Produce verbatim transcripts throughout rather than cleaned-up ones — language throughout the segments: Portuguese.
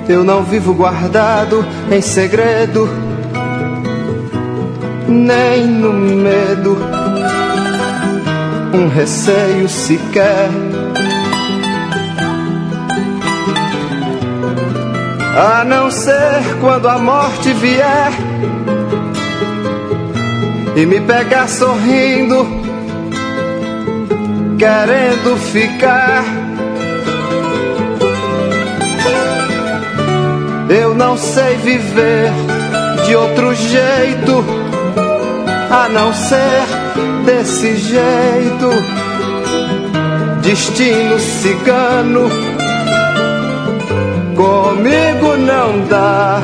Eu não vivo guardado em segredo, nem no medo, um receio sequer. A não ser quando a morte vier e me pegar sorrindo, querendo ficar. Eu não sei viver de outro jeito, a não ser desse jeito. Destino cigano, comigo não dá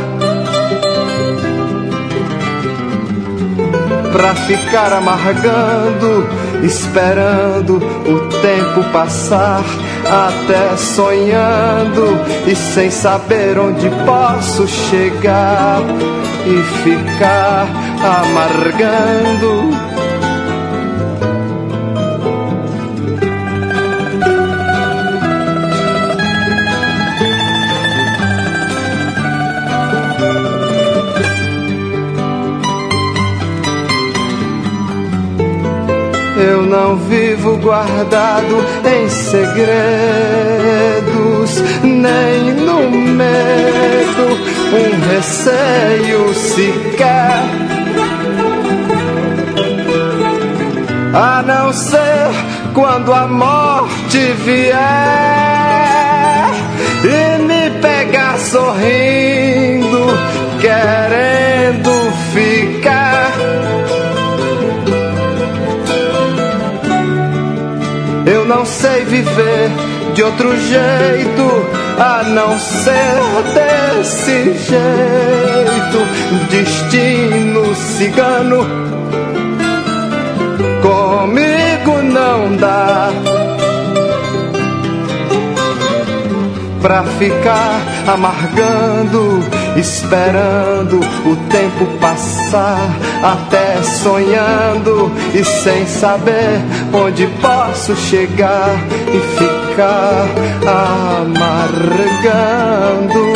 pra ficar amargando, esperando o tempo passar, até sonhando e sem saber onde posso chegar e ficar amargando. Eu não vivo guardado em segredos, nem no medo, um receio sequer. A não ser quando a morte vier e me pegar sorrindo, querendo ficar. Eu não sei viver de outro jeito, a não ser desse jeito. Destino cigano, comigo não dá pra ficar amargando, esperando o tempo passar, até sonhando e sem saber onde posso chegar e ficar amargando.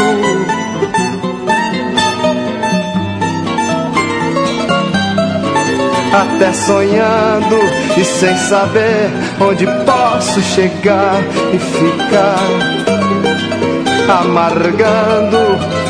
Até sonhando e sem saber onde posso chegar e ficar amargando.